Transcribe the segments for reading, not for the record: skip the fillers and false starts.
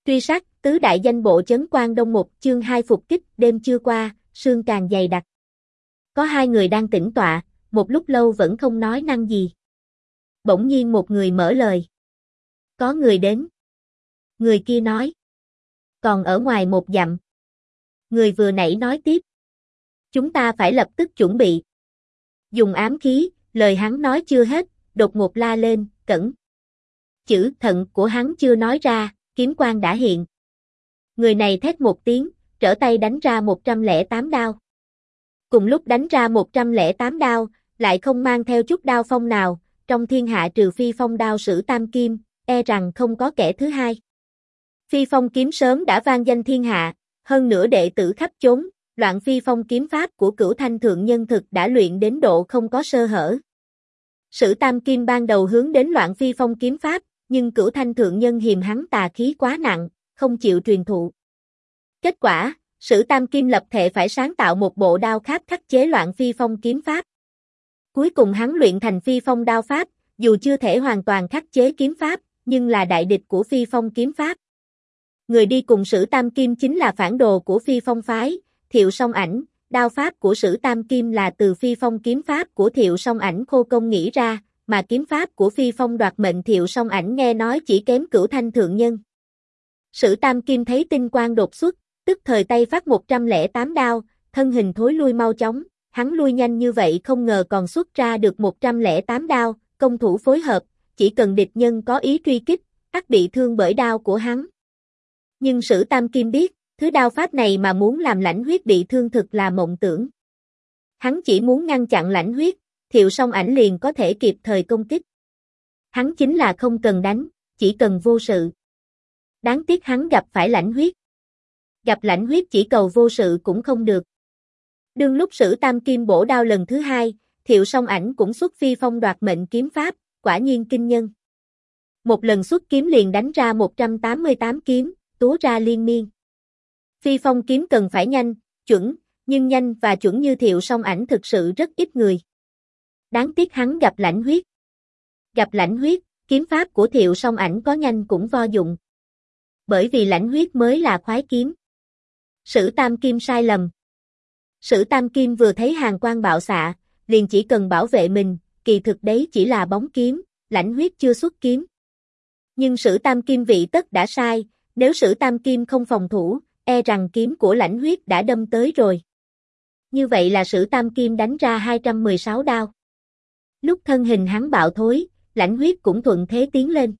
Truy sát, tứ đại danh bộ chấn Quan Đông một chương 2 phục kích, đêm chưa qua, sương càng dày đặc. Có hai người đang tĩnh tọa, một lúc lâu vẫn không nói năng gì. Bỗng nhiên một người mở lời. Có người đến. Người kia nói. Còn ở ngoài một dặm. Người vừa nãy nói tiếp. Chúng ta phải lập tức chuẩn bị. Dùng ám khí, lời hắn nói chưa hết, đột ngột la lên, cẩn. Chữ thận của hắn chưa nói ra, kiếm quang đã hiện. Người này thét một tiếng, trở tay đánh ra 108 đao. Cùng lúc đánh ra 108 đao, lại không mang theo chút đao phong nào, trong thiên hạ trừ phi phong đao Sử Tam Kim, e rằng không có kẻ thứ hai. Phi phong kiếm sớm đã vang danh thiên hạ, hơn nữa đệ tử khắp chốn, loạn phi phong kiếm pháp của Cửu Thanh thượng nhân thực đã luyện đến độ không có sơ hở. Sử Tam Kim ban đầu hướng đến loạn phi phong kiếm pháp, nhưng Cửu Thanh thượng nhân hiềm hắn tà khí quá nặng, không chịu truyền thụ. Kết quả, Sử Tam Kim lập thệ phải sáng tạo một bộ đao pháp khắc chế loạn phi phong kiếm pháp. Cuối cùng hắn luyện thành phi phong đao pháp, dù chưa thể hoàn toàn khắc chế kiếm pháp, nhưng là đại địch của phi phong kiếm pháp. Người đi cùng Sử Tam Kim chính là phản đồ của phi phong phái, Thiệu Song Ảnh. Đao pháp của Sử Tam Kim là từ phi phong kiếm pháp của Thiệu Song Ảnh khô công nghĩ ra, mà kiếm pháp của phi phong đoạt mệnh Thiệu Song Ảnh nghe nói chỉ kém Cửu Thanh thượng nhân. Sử Tam Kim thấy tinh quang đột xuất, tức thời tay phát 108 đao, thân hình thối lui mau chóng, hắn lui nhanh như vậy không ngờ còn xuất ra được 108 đao, công thủ phối hợp, chỉ cần địch nhân có ý truy kích, ắt bị thương bởi đao của hắn. Nhưng Sử Tam Kim biết, thứ đao pháp này mà muốn làm Lãnh Huyết bị thương thực là mộng tưởng. Hắn chỉ muốn ngăn chặn Lãnh Huyết, Thiệu Song Ảnh liền có thể kịp thời công kích. Hắn chính là không cần đánh, chỉ cần vô sự. Đáng tiếc hắn gặp phải Lãnh Huyết. Gặp Lãnh Huyết chỉ cầu vô sự cũng không được. Đương lúc Sử Tam Kim bổ đao lần thứ hai, Thiệu Song Ảnh cũng xuất phi phong đoạt mệnh kiếm pháp, quả nhiên kinh nhân. Một lần xuất kiếm liền đánh ra 188 kiếm, túa ra liên miên. Phi phong kiếm cần phải nhanh, chuẩn, nhưng nhanh và chuẩn như Thiệu Song Ảnh thực sự rất ít người. Đáng tiếc hắn gặp Lãnh Huyết. Gặp Lãnh Huyết, kiếm pháp của Thiệu Song Ảnh có nhanh cũng vô dụng. Bởi vì Lãnh Huyết mới là khoái kiếm. Sử Tam Kim sai lầm. Sử Tam Kim vừa thấy hàn quang bạo xạ, liền chỉ cần bảo vệ mình, kỳ thực đấy chỉ là bóng kiếm, Lãnh Huyết chưa xuất kiếm. Nhưng Sử Tam Kim vị tất đã sai, nếu Sử Tam Kim không phòng thủ, e rằng kiếm của Lãnh Huyết đã đâm tới rồi. Như vậy là Sử Tam Kim đánh ra 216 đao. Lúc thân hình hắn bạo thối, Lãnh Huyết cũng thuận thế tiến lên.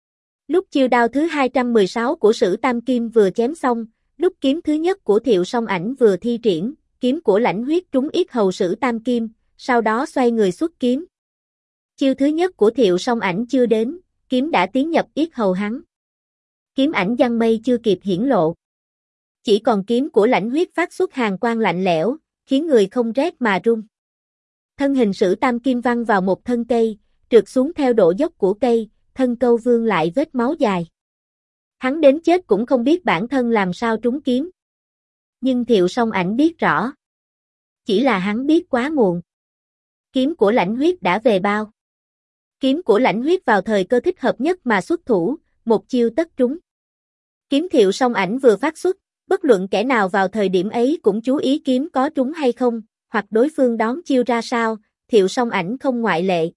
Lúc chiêu đao thứ 216 của Sử Tam Kim vừa chém xong, lúc kiếm thứ nhất của Thiệu Song Ảnh vừa thi triển, kiếm của Lãnh Huyết trúng yết hầu Sử Tam Kim, sau đó xoay người xuất kiếm. Chiêu thứ nhất của Thiệu Song Ảnh chưa đến, kiếm đã tiến nhập yết hầu hắn. Kiếm ảnh giăng mây chưa kịp hiển lộ. Chỉ còn kiếm của Lãnh Huyết phát xuất hàn quang lạnh lẽo, khiến người không rét mà run. Thân hình Sử Tam Kim văng vào một thân cây, trượt xuống theo độ dốc của cây, thân câu vương lại vết máu dài. Hắn đến chết cũng không biết bản thân làm sao trúng kiếm. Nhưng Thiệu Song Ảnh biết rõ. Chỉ là hắn biết quá muộn. Kiếm của Lãnh Huyết đã về bao. Kiếm của Lãnh Huyết vào thời cơ thích hợp nhất mà xuất thủ, một chiêu tất trúng. Kiếm Thiệu Song Ảnh vừa phát xuất, bất luận kẻ nào vào thời điểm ấy cũng chú ý kiếm có trúng hay không, hoặc đối phương đón chiêu ra sao, Thiệu Song Ảnh không ngoại lệ.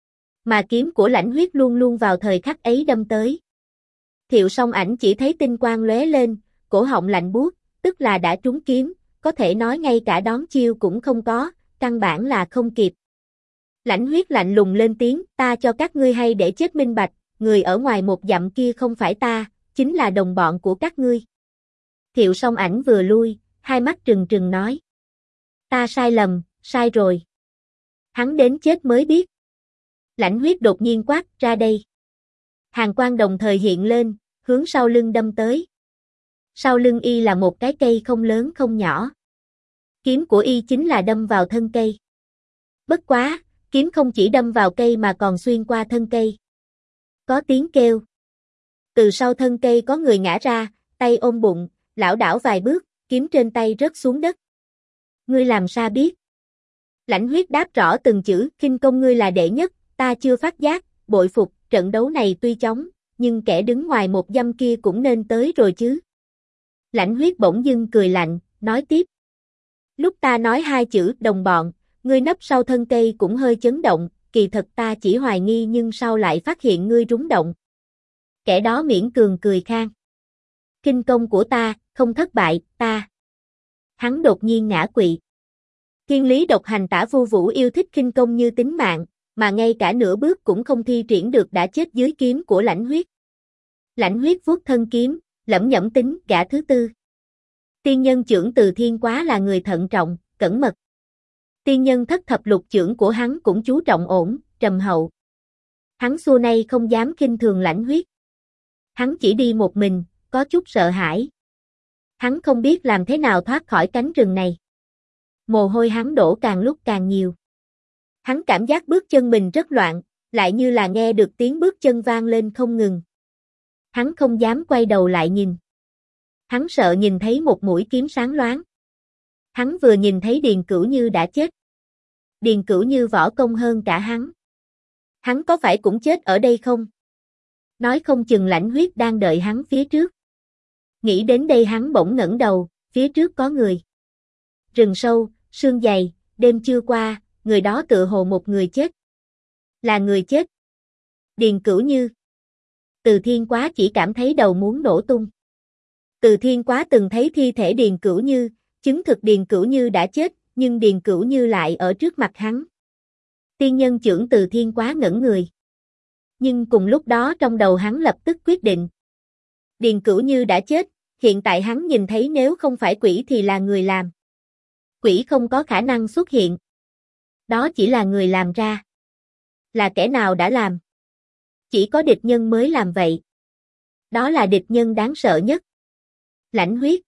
Mà kiếm của Lãnh Huyết luôn luôn vào thời khắc ấy đâm tới. Thiệu Song Ảnh chỉ thấy tinh quang lóe lên, cổ họng lạnh buốt, tức là đã trúng kiếm, có thể nói ngay cả đón chiêu cũng không có, căn bản là không kịp. Lãnh Huyết lạnh lùng lên tiếng, ta cho các ngươi hay để chết minh bạch, người ở ngoài một dặm kia không phải ta, chính là đồng bọn của các ngươi. Thiệu Song Ảnh vừa lui, hai mắt trừng trừng nói. Ta sai lầm, sai rồi. Hắn đến chết mới biết. Lãnh Huyết đột nhiên quát, ra đây. Hàn quang đồng thời hiện lên, hướng sau lưng đâm tới. Sau lưng y là một cái cây không lớn không nhỏ. Kiếm của y chính là đâm vào thân cây. Bất quá, kiếm không chỉ đâm vào cây mà còn xuyên qua thân cây. Có tiếng kêu. Từ sau thân cây có người ngã ra, tay ôm bụng, lảo đảo vài bước, kiếm trên tay rớt xuống đất. Ngươi làm sao biết? Lãnh Huyết đáp rõ từng chữ, khinh công ngươi là đệ nhất, ta chưa phát giác, bội phục, trận đấu này tuy chóng, nhưng kẻ đứng ngoài một dăm kia cũng nên tới rồi chứ. Lãnh Huyết bỗng dưng cười lạnh, nói tiếp. Lúc ta nói hai chữ đồng bọn, ngươi nấp sau thân cây cũng hơi chấn động, kỳ thật ta chỉ hoài nghi nhưng sau lại phát hiện ngươi rúng động. Kẻ đó miễn cường cười khang. Kinh công của ta, không thất bại, ta. Hắn đột nhiên ngã quỵ. Thiên lý độc hành Tả Vu Vũ yêu thích kinh công như tính mạng, mà ngay cả nửa bước cũng không thi triển được đã chết dưới kiếm của Lãnh Huyết. Lãnh Huyết vuốt thân kiếm, lẩm nhẩm tính gã thứ tư. Tiên nhân chưởng Từ Thiên Quá là người thận trọng, cẩn mật. Tiên nhân thất thập lục chưởng của hắn cũng chú trọng ổn, trầm hậu. Hắn xưa nay không dám khinh thường Lãnh Huyết. Hắn chỉ đi một mình, có chút sợ hãi. Hắn không biết làm thế nào thoát khỏi cánh rừng này. Mồ hôi hắn đổ càng lúc càng nhiều. Hắn cảm giác bước chân mình rất loạn, lại như là nghe được tiếng bước chân vang lên không ngừng. Hắn không dám quay đầu lại nhìn. Hắn sợ nhìn thấy một mũi kiếm sáng loáng. Hắn vừa nhìn thấy Điền Cửu Như đã chết. Điền Cửu Như võ công hơn cả hắn. Hắn có phải cũng chết ở đây không? Nói không chừng Lãnh Huyết đang đợi hắn phía trước. Nghĩ đến đây hắn bỗng ngẩng đầu, phía trước có người. Rừng sâu, sương dày, đêm chưa qua, người đó tựa hồ một người chết. Là người chết. Điền Cửu Như. Từ Thiên Quá chỉ cảm thấy đầu muốn nổ tung. Từ Thiên Quá từng thấy thi thể Điền Cửu Như, chứng thực Điền Cửu Như đã chết, nhưng Điền Cửu Như lại ở trước mặt hắn. Tiên nhân chưởng Từ Thiên Quá ngẩn người. Nhưng cùng lúc đó trong đầu hắn lập tức quyết định. Điền Cửu Như đã chết, hiện tại hắn nhìn thấy nếu không phải quỷ thì là người làm. Quỷ không có khả năng xuất hiện. Đó chỉ là người làm ra. Là kẻ nào đã làm? Chỉ có địch nhân mới làm vậy. Đó là địch nhân đáng sợ nhất. Lãnh Huyết.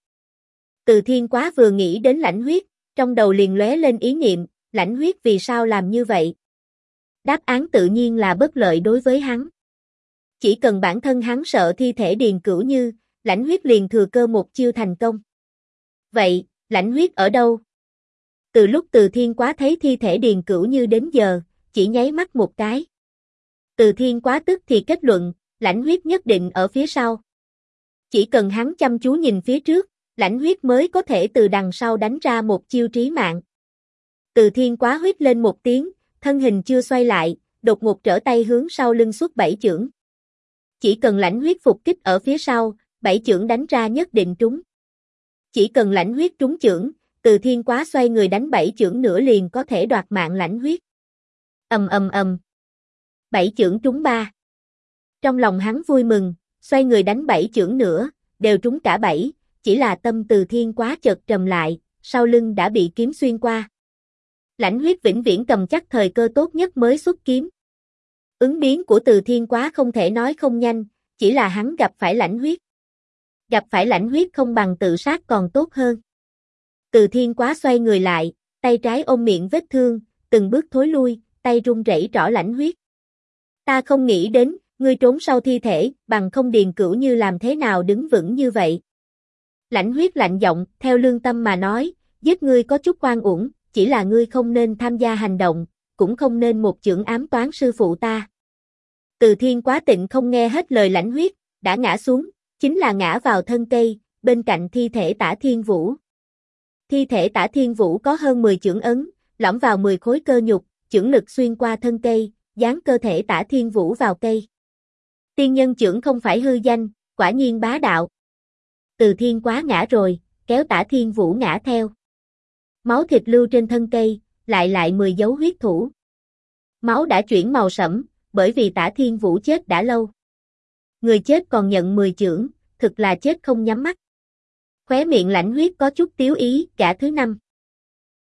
Từ Thiên Quá vừa nghĩ đến Lãnh Huyết, trong đầu liền lóe lên ý niệm, Lãnh Huyết vì sao làm như vậy? Đáp án tự nhiên là bất lợi đối với hắn. Chỉ cần bản thân hắn sợ thi thể Điền Cửu Như, Lãnh Huyết liền thừa cơ một chiêu thành công. Vậy, Lãnh Huyết ở đâu? Từ lúc Từ Thiên Quá thấy thi thể Điền Cửu Như đến giờ, chỉ nháy mắt một cái. Từ Thiên Quá tức thì kết luận, Lãnh Huyết nhất định ở phía sau. Chỉ cần hắn chăm chú nhìn phía trước, Lãnh Huyết mới có thể từ đằng sau đánh ra một chiêu trí mạng. Từ Thiên Quá huýt lên một tiếng, thân hình chưa xoay lại, đột ngột trở tay hướng sau lưng xuất 7 chưởng. Chỉ cần Lãnh Huyết phục kích ở phía sau, 7 chưởng đánh ra nhất định trúng. Chỉ cần Lãnh Huyết trúng chưởng, Từ Thiên Quá xoay người đánh 7 chưởng nữa liền có thể đoạt mạng Lãnh Huyết. Ầm ầm ầm. 7 chưởng trúng 3. Trong lòng hắn vui mừng, xoay người đánh 7 chưởng nữa, đều trúng cả 7, chỉ là tâm Từ Thiên Quá chợt trầm lại, sau lưng đã bị kiếm xuyên qua. Lãnh Huyết vĩnh viễn cầm chắc thời cơ tốt nhất mới xuất kiếm. Ứng biến của Từ Thiên Quá không thể nói không nhanh, chỉ là hắn gặp phải Lãnh Huyết. Gặp phải Lãnh Huyết không bằng tự sát còn tốt hơn. Từ Thiên Quá xoay người lại, tay trái ôm miệng vết thương, từng bước thối lui, tay run rẩy trỏ Lãnh Huyết. Ta không nghĩ đến, ngươi trốn sau thi thể, bằng không Điền Cửu Như làm thế nào đứng vững như vậy. Lãnh Huyết lạnh giọng, theo lương tâm mà nói, giết ngươi có chút oan uổng, chỉ là ngươi không nên tham gia hành động, cũng không nên một chưởng ám toán sư phụ ta. Từ Thiên Quá tịnh không nghe hết lời Lãnh Huyết, đã ngã xuống, chính là ngã vào thân cây, bên cạnh thi thể Tả Thiên Vũ. Thi thể Tả Thiên Vũ có hơn 10 chưởng ấn, lõm vào 10 khối cơ nhục, chưởng lực xuyên qua thân cây, dán cơ thể Tả Thiên Vũ vào cây. Tiên nhân chưởng không phải hư danh, quả nhiên bá đạo. Từ Thiên Quá ngã rồi, kéo Tả Thiên Vũ ngã theo. Máu thịt lưu trên thân cây, lại 10 dấu huyết thủ. Máu đã chuyển màu sẫm, bởi vì Tả Thiên Vũ chết đã lâu. Người chết còn nhận 10 chưởng, thực là chết không nhắm mắt. Khóe miệng Lãnh Huyết có chút tiếu ý, gã thứ 5.